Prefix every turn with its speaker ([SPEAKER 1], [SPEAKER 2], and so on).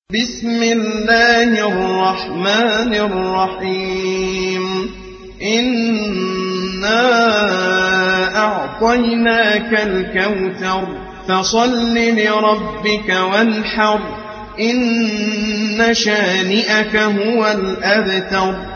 [SPEAKER 1] بسم الله الرحمن الرحيم إنا أعطيناك الكوثر فصل لربك وانحر إن شانئك هو الأبتر